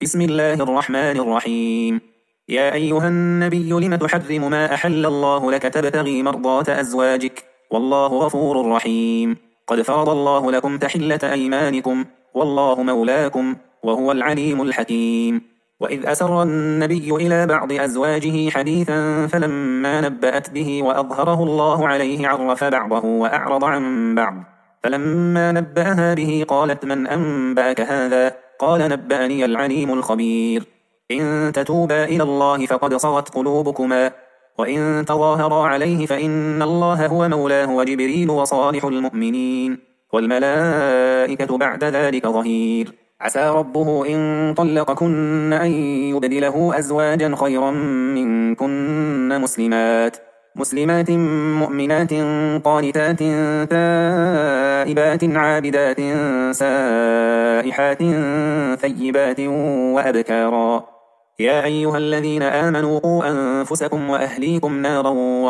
بسم الله الرحمن الرحيم. يا أيها النبي لم تحرم ما أحل الله لك تبتغي مرضات أزواجك والله غفور رحيم. قد فرض الله لكم تحلة أيمانكم والله مولاكم وهو العليم الحكيم. وإذ أسر النبي إلى بعض أزواجه حديثا فلما نبأت به وأظهره الله عليه عرف بعضه وأعرض عن بعض. فلما نبأها به قالت من أنبأك هذا؟ قال نبأني العليم الخبير. إن تتوبا إلى الله فقد صغت قلوبكما وإن تظاهرا عليه فإن الله هو مولاه وجبريل وصالح المؤمنين والملائكة بعد ذلك ظهير. عسى ربه إن طلقكن أن يبدله أزواجا خيرا منكن مسلمات مؤمنات قانتات تائبات عابدات سائحات ثيبات وأبكارا. يا أيها الذين آمنوا قوا أنفسكم وأهليكم نارا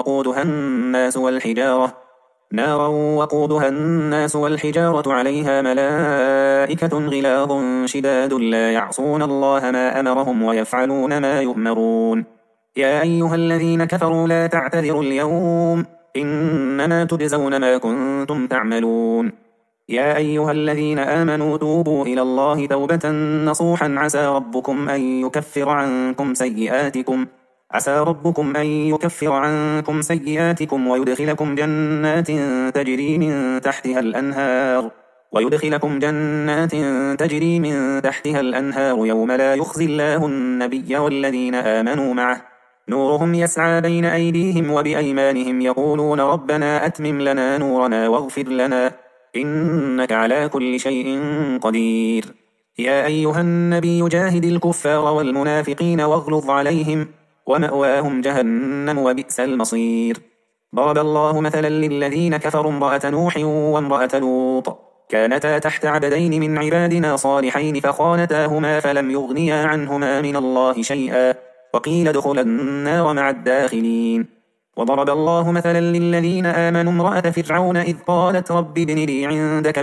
وقودها الناس والحجارة عليها ملائكة غلاظ شداد لا يعصون الله ما أمرهم ويفعلون ما يؤمرون. يا أيها الذين كفروا لا تعتذروا اليوم إنما تجزون ما كنتم تعملون. يا أيها الذين آمنوا توبوا إلى الله توبة نصوحا عسى ربكم أن يكفر عنكم سيئاتكم ويدخلكم جنات تجري من تحتها الأنهار يوم لا يخزي الله النبي والذين آمنوا معه نورهم يسعى بين أيديهم وبأيمانهم يقولون ربنا أتمم لنا نورنا واغفر لنا إنك على كل شيء قدير. يا أيها النبي جاهد الكفار والمنافقين واغلظ عليهم ومأواهم جهنم وبئس المصير. ضرب الله مثلا للذين كفروا امرأة نوح وامرأة لوط كانتا تحت عبدين من عبادنا صالحين فخانتاهما فلم يغنيا عنهما من الله شيئا وقيل ادخلا النار مع الداخلين. وضرب الله مثلا للذين آمنوا امرأة فرعون إذ قالت رب ابن لي عندك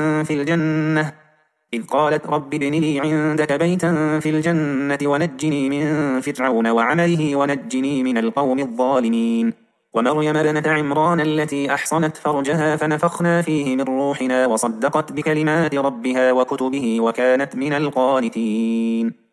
بيتا في الجنة ونجني من فرعون وعمله ونجني من القوم الظالمين. ومريم ابنة عمران التي أحصنت فرجها فنفخنا فيه من روحنا وصدقت بكلمات ربها وكتبه وكانت من القانتين.